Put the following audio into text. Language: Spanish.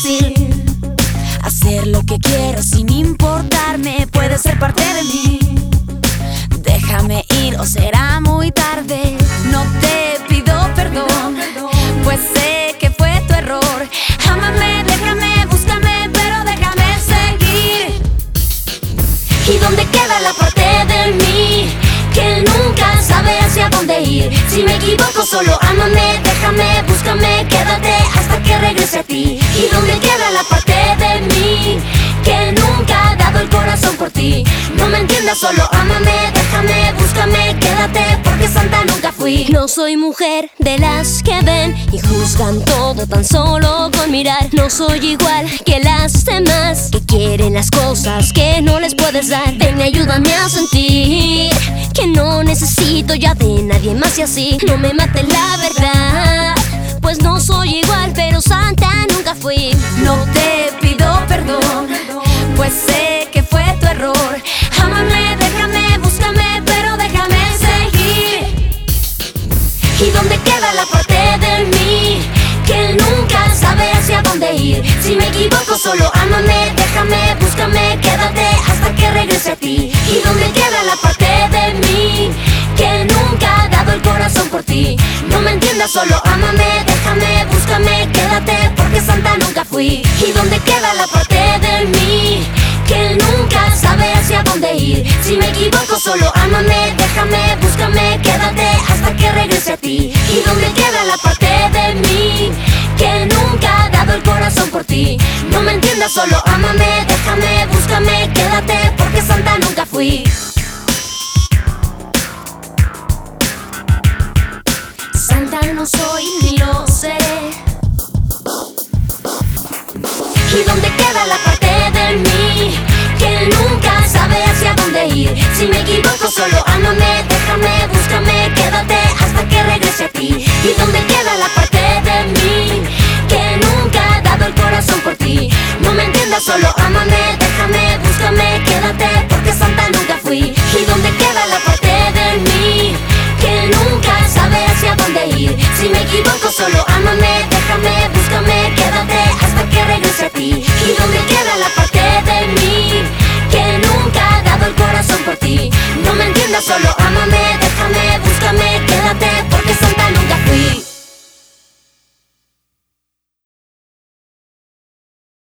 fácil hacer lo que quiero sin importarme. Puedes ser parte de mí. Déjame ir o será muy tarde. No te pido perdón, pues sé que fue tu error. Ámame, déjame, búscame, pero déjame seguir. ¿Y dónde queda la parte de mí que nunca sabe hacia dónde ir? Si me equivoco, solo ámame, déjame, búscame, quédate hasta que regrese a ti. ¿Y dónde queda la parte de mí que nunca ha dado el corazón por ti? No me entiendas, solo ámame, déjame, búscame, quédate, porque santa nunca fui. No soy mujer de las que ven y juzgan todo tan solo con mirar. No soy igual que las demás que quieren las cosas que no les puedes dar. Ven, ayúdame a sentir que no necesito ya de nadie más, y así no me mate la verdad, pues no soy igual, pero santa nunca fui. No te pido perdón, pues sé que fue tu error. Ámame, déjame, búscame, pero déjame seguir. ¿Y dónde queda la parte de mí que nunca sabe hacia dónde ir? Si me equivoco, solo ámame, déjame, búscame, quédate hasta que regrese a ti. ¿Y dónde queda la parte de mí que nunca ha dado el corazón por ti? No me entiendas, solo ámame, déjame, búscame, quédate, porque santa nunca fui. ¿Y dónde queda la parte de mí que nunca sabe hacia dónde ir? Si me equivoco, solo ámame, déjame, búscame, quédate hasta que regrese a ti. ¿Y dónde queda la parte de mí que nunca ha dado el corazón por ti? No me entiendas, solo ámame, déjame, búscame, quédate, porque santa nunca fui. Santa no soy ni lo seré. ¿Y dónde queda la parte de mí que nunca sabe hacia dónde ir? Si me equivoco, solo ámame, déjame, búscame, quédate hasta que regrese.